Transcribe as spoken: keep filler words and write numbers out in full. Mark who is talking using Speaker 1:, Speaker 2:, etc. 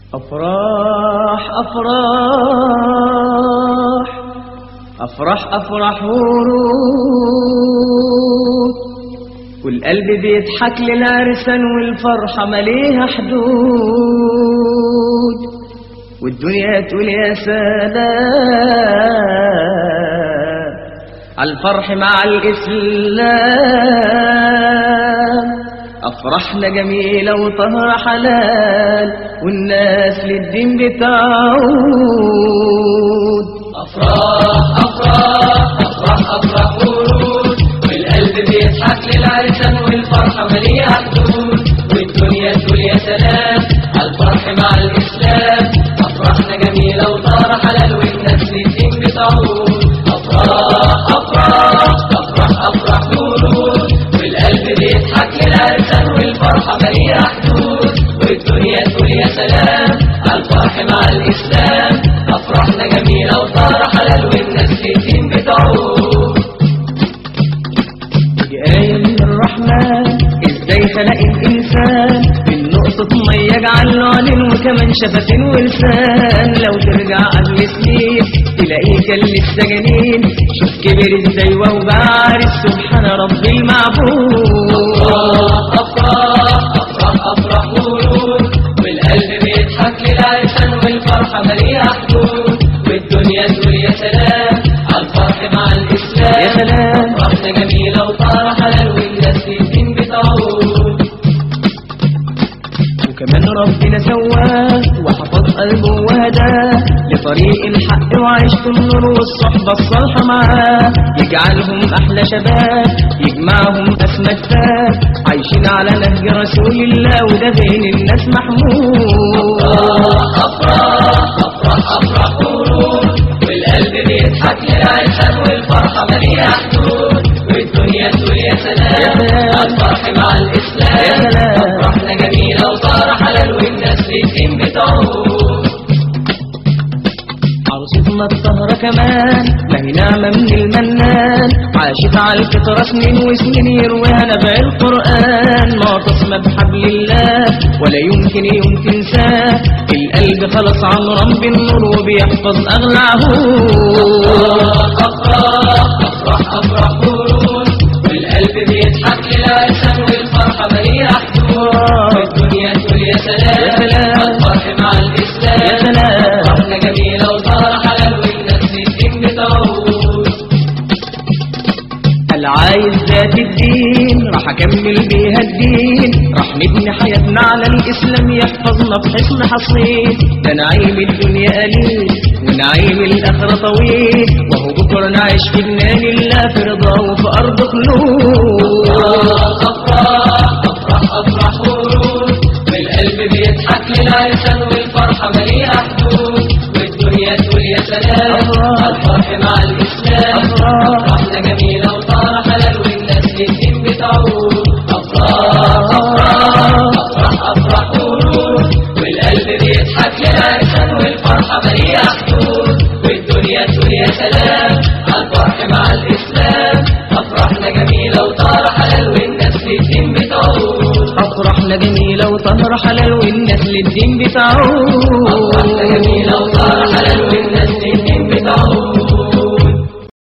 Speaker 1: أفراح أفراح أفرح أفرح ورود، والقلب بيضحك للعرسان والفرحة مليها حدود، والدنيا تقول يا سلام عالفرح مع الإسلام. أفرحنا جميلة وطهر حلال والناس للدين بتعود.
Speaker 2: أفراح أفراح أفرح أفرح ورود، والقلب بيضحك للعرسان والفرحة مليها حدود، والدنيا تقول يا سلام عالفرح مع الإسلام. أفرحنا جميلة وطهر حلال والناس للدين بتعود. أفراح أفراح أفرح أفرح ورود، والقلب بيضحك للعرسان والفرحة مليها حدود، والدنيا تقول يا سلام عالفرح مع الإسلام. أفرحنا جميلة وطهر حلال والناس للدين بتعود.
Speaker 1: دي آية من الرحمن ازاي خلق الإنسان من نقطة مية جعله عين وكمان شفتين ولسان. لو ترجع قبل سنين تلاقيه كان لسه جنين، شوف كبر ازاي وهو بقى عارف سبحان ربي المعبود.
Speaker 2: أفراح أفراح أفرح ورود، والقلب بيضحك للعرسان والفرحة مليها حدود، والدنيا تقول يا سلام عالفرح مع الإسلام.
Speaker 1: يا سلام
Speaker 2: أفرحنا جميلة وطهر حلال والناس للدين بتعود.
Speaker 1: وكمان ربنا سواه وحفظ قلبه وهداه لطريق الحق وعيش في النور والصحبة الصالحة معاه، يجعلهم أحلى شباب يجمعهم أسمى كتاب عايشين على نهج رسول الله وده بين الناس محمود.
Speaker 2: أفراح أفراح أفرح ورود، والقلب بيضحك للعرسان والفرحة مليها حدود، والدنيا تقول يا سلام الفرح مع الإسلام. أفرحنا جميلة وطهر حلال والناس للدين بتعود.
Speaker 1: عروستنا الطهرة كمان ما هي نعمة من المنان، عاشت على الفطرة سنين وسنين يرويها نبع القرآن، معتصمة بحبل الله ولا يمكن يوم تنساه، القلب خلص عن رب النور وبيحفظ أغلى عهود.
Speaker 2: أفراح أفرح أفرح ورود، والقلب بيضحك للعرسان والفرحة مليها حدود، والدنيا تقول يا سلام الفرح مع الإسلام.
Speaker 1: يا سلام
Speaker 2: أفرحنا جميلة وطهر حلال والناس للدين بتعود.
Speaker 1: العايز ذات الدين راح أكمل بيها الدين، راح نبني حياتنا على الإسلام يحفظنا بحسن حصين، ده نعيم الدنيا قليل ونعيم الآخرة طويل، وهو بكرة نعيش في جنان الله في رضا وفي أرض خلود.
Speaker 2: أفراح أفرح أفرح ورود، والقلب بيضحك للعرسان والفرحة مليها حدود، والدنيا تقول يا سلام الفرح مع الإسلام. أفرحنا جميلة وطهر حلال والناس للدين بتعود. أفراح أفراح أفرح أفرح ورود، والقلب بيضحك للعرسان والفرحة مليها حدود، والدنيا تقول يا سلام الفرح مع الإسلام. أفرحنا جميلة وطهر حلال والناس للدين بتعود.
Speaker 1: أفرحنا جميلة وطهر حلال والناس للدين بتعود.